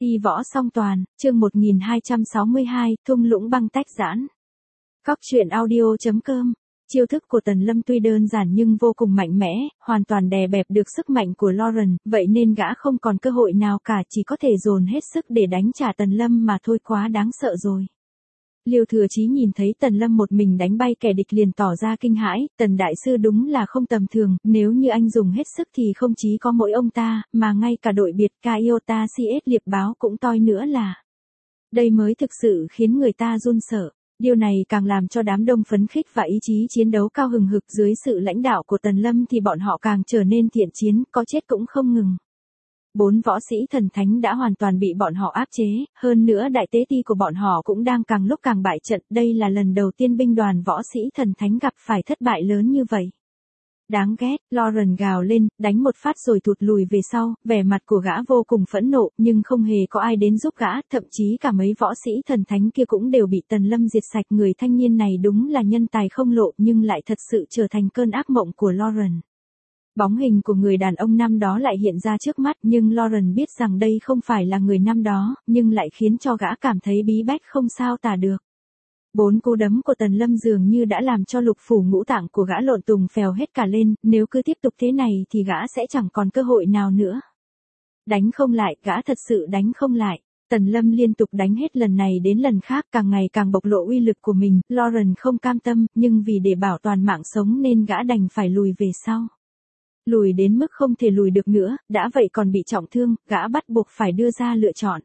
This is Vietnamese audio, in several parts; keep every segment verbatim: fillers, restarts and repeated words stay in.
Y võ song toàn, chương một nghìn hai trăm sáu mươi hai, thung lũng băng tách giãn. Cóc truyện audio chấm com. Chiêu thức của Tần Lâm tuy đơn giản nhưng vô cùng mạnh mẽ, hoàn toàn đè bẹp được sức mạnh của Lauren, vậy nên gã không còn cơ hội nào cả, chỉ có thể dồn hết sức để đánh trả Tần Lâm mà thôi, quá đáng sợ rồi. Liêu Thừa Chí nhìn thấy Tần Lâm một mình đánh bay kẻ địch liền tỏ ra kinh hãi, Tần Đại Sư đúng là không tầm thường, nếu như anh dùng hết sức thì không chỉ có mỗi ông ta, mà ngay cả đội biệt Kaiota xê ét liệp báo cũng toi nữa là. Đây mới thực sự khiến người ta run sợ. Điều này càng làm cho đám đông phấn khích và ý chí chiến đấu cao hừng hực, dưới sự lãnh đạo của Tần Lâm thì bọn họ càng trở nên thiện chiến, có chết cũng không ngừng. Bốn võ sĩ thần thánh đã hoàn toàn bị bọn họ áp chế, hơn nữa đại tế ti của bọn họ cũng đang càng lúc càng bại trận, đây là lần đầu tiên binh đoàn võ sĩ thần thánh gặp phải thất bại lớn như vậy. Đáng ghét, Lauren gào lên, đánh một phát rồi thụt lùi về sau, vẻ mặt của gã vô cùng phẫn nộ, nhưng không hề có ai đến giúp gã, thậm chí cả mấy võ sĩ thần thánh kia cũng đều bị Tần Lâm diệt sạch. Người thanh niên này đúng là nhân tài không lộ nhưng lại thật sự trở thành cơn ác mộng của Lauren. Bóng hình của người đàn ông năm đó lại hiện ra trước mắt, nhưng Lauren biết rằng đây không phải là người năm đó, nhưng lại khiến cho gã cảm thấy bí bách không sao tả được. Bốn cú đấm của Tần Lâm dường như đã làm cho lục phủ ngũ tạng của gã lộn tùng phèo hết cả lên, nếu cứ tiếp tục thế này thì gã sẽ chẳng còn cơ hội nào nữa. Đánh không lại, gã thật sự đánh không lại. Tần Lâm liên tục đánh hết lần này đến lần khác, càng ngày càng bộc lộ uy lực của mình, Lauren không cam tâm, nhưng vì để bảo toàn mạng sống nên gã đành phải lùi về sau. Lùi đến mức không thể lùi được nữa, đã vậy còn bị trọng thương, gã bắt buộc phải đưa ra lựa chọn.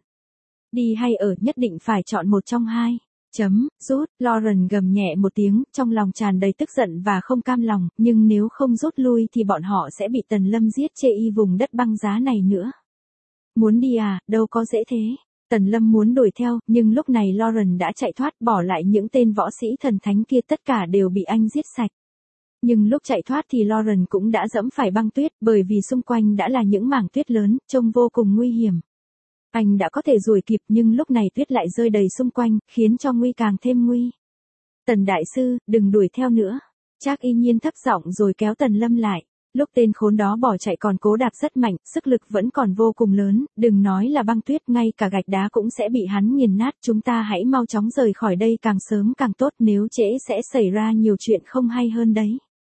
Đi hay ở, nhất định phải chọn một trong hai. Chấm, rút, Lauren gầm nhẹ một tiếng, trong lòng tràn đầy tức giận và không cam lòng, nhưng nếu không rút lui thì bọn họ sẽ bị Tần Lâm giết chê y vùng đất băng giá này nữa. Muốn đi à, đâu có dễ thế. Tần Lâm muốn đuổi theo, nhưng lúc này Lauren đã chạy thoát, bỏ lại những tên võ sĩ thần thánh kia tất cả đều bị anh giết sạch. Nhưng lúc chạy thoát thì Lauren cũng đã dẫm phải băng tuyết, bởi vì xung quanh đã là những mảng tuyết lớn, trông vô cùng nguy hiểm. Anh đã có thể đuổi kịp nhưng lúc này tuyết lại rơi đầy xung quanh, khiến cho nguy càng thêm nguy. Tần Đại Sư, đừng đuổi theo nữa. Trác Y Nhiên thấp giọng rồi kéo Tần Lâm lại. Lúc tên khốn đó bỏ chạy còn cố đạp rất mạnh, sức lực vẫn còn vô cùng lớn, đừng nói là băng tuyết, ngay cả gạch đá cũng sẽ bị hắn nghiền nát. Chúng ta hãy mau chóng rời khỏi đây càng sớm càng tốt, nếu trễ sẽ xảy ra nhiều chuyện không hay hơn đấy.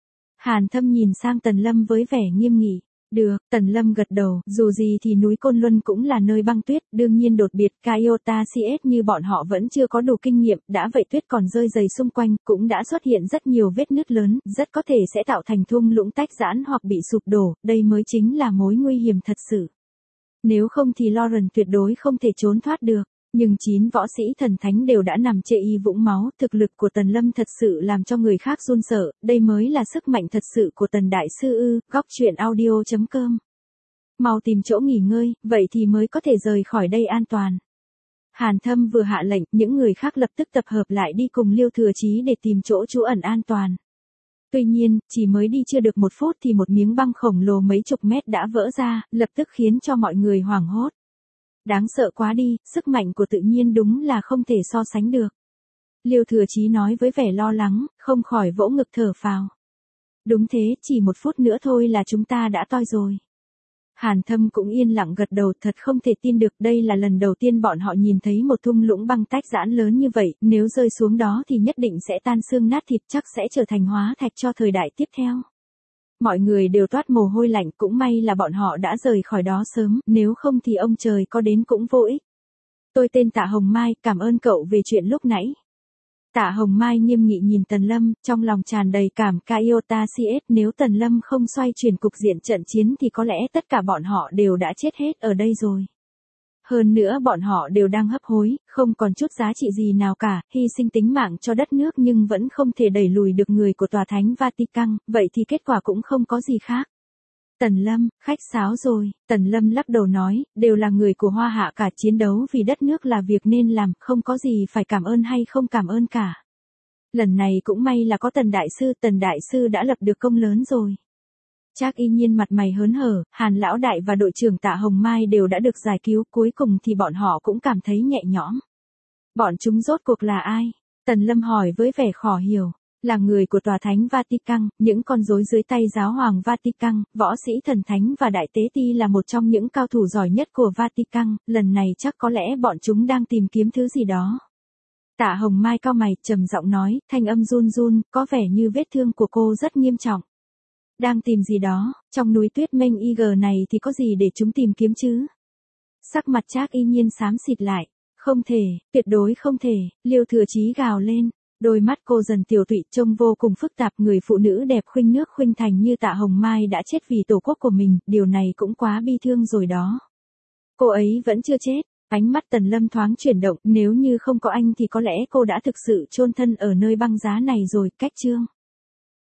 Hàn Thâm nhìn sang Tần Lâm với vẻ nghiêm nghị. Được, Tần Lâm gật đầu, dù gì thì núi Côn Luân cũng là nơi băng tuyết, đương nhiên đột biệt Kaiota xê ét như bọn họ vẫn chưa có đủ kinh nghiệm, đã vậy tuyết còn rơi dày xung quanh, cũng đã xuất hiện rất nhiều vết nứt lớn, rất có thể sẽ tạo thành thung lũng tách giãn hoặc bị sụp đổ, đây mới chính là mối nguy hiểm thật sự. Nếu không thì Lauren tuyệt đối không thể trốn thoát được. Nhưng chín võ sĩ thần thánh đều đã nằm chê y vũng máu, thực lực của Tần Lâm thật sự làm cho người khác run sợ, đây mới là sức mạnh thật sự của Tần Đại Sư ư. Góc truyện audio chấm com. Mau tìm chỗ nghỉ ngơi, vậy thì mới có thể rời khỏi đây an toàn. Hàn Thâm vừa hạ lệnh, những người khác lập tức tập hợp lại đi cùng Liêu Thừa Chí để tìm chỗ trú ẩn an toàn. Tuy nhiên, chỉ mới đi chưa được một phút thì một miếng băng khổng lồ mấy chục mét đã vỡ ra, lập tức khiến cho mọi người hoảng hốt. Đáng sợ quá đi, sức mạnh của tự nhiên đúng là không thể so sánh được. Liêu Thừa Chí nói với vẻ lo lắng, không khỏi vỗ ngực thở phào. Đúng thế, chỉ một phút nữa thôi là chúng ta đã toi rồi. Hàn Thâm cũng yên lặng gật đầu, thật không thể tin được, đây là lần đầu tiên bọn họ nhìn thấy một thung lũng băng tách giãn lớn như vậy, nếu rơi xuống đó thì nhất định sẽ tan xương nát thịt, chắc sẽ trở thành hóa thạch cho thời đại tiếp theo. Mọi người đều toát mồ hôi lạnh, cũng may là bọn họ đã rời khỏi đó sớm, nếu không thì ông trời có đến cũng vô ích. Tôi tên Tạ Hồng Mai, cảm ơn cậu về chuyện lúc nãy. Tạ Hồng Mai nghiêm nghị nhìn Tần Lâm, trong lòng tràn đầy cảm Kaiota xê ét, nếu Tần Lâm không xoay chuyển cục diện trận chiến thì có lẽ tất cả bọn họ đều đã chết hết ở đây rồi. Hơn nữa bọn họ đều đang hấp hối, không còn chút giá trị gì nào cả, hy sinh tính mạng cho đất nước nhưng vẫn không thể đẩy lùi được người của tòa thánh Vatican, vậy thì kết quả cũng không có gì khác. Tần Lâm, khách sáo rồi, Tần Lâm lắc đầu nói, đều là người của Hoa Hạ cả, chiến đấu vì đất nước là việc nên làm, không có gì phải cảm ơn hay không cảm ơn cả. Lần này cũng may là có Tần Đại Sư, Tần Đại Sư đã lập được công lớn rồi. Trác Y Nhiên mặt mày hớn hở, Hàn Lão Đại và đội trưởng Tạ Hồng Mai đều đã được giải cứu, cuối cùng thì bọn họ cũng cảm thấy nhẹ nhõm. Bọn chúng rốt cuộc là ai? Tần Lâm hỏi với vẻ khó hiểu. Là người của tòa thánh Vatican, những con rối dưới tay giáo hoàng Vatican, võ sĩ thần thánh và đại tế ti là một trong những cao thủ giỏi nhất của Vatican, lần này chắc có lẽ bọn chúng đang tìm kiếm thứ gì đó. Tạ Hồng Mai cau mày, trầm giọng nói, thanh âm run run, có vẻ như vết thương của cô rất nghiêm trọng. Đang tìm gì đó, trong núi tuyết mênh y gờ này thì có gì để chúng tìm kiếm chứ? Sắc mặt Trác Y Nhiên xám xịt lại. Không thể, tuyệt đối không thể, Liêu Thừa Chí gào lên. Đôi mắt cô dần tiểu tụy trông vô cùng phức tạp, người phụ nữ đẹp khuynh nước khuynh thành như Tạ Hồng Mai đã chết vì tổ quốc của mình, điều này cũng quá bi thương rồi đó. Cô ấy vẫn chưa chết, ánh mắt Tần Lâm thoáng chuyển động, nếu như không có anh thì có lẽ cô đã thực sự chôn thân ở nơi băng giá này rồi, cách chương.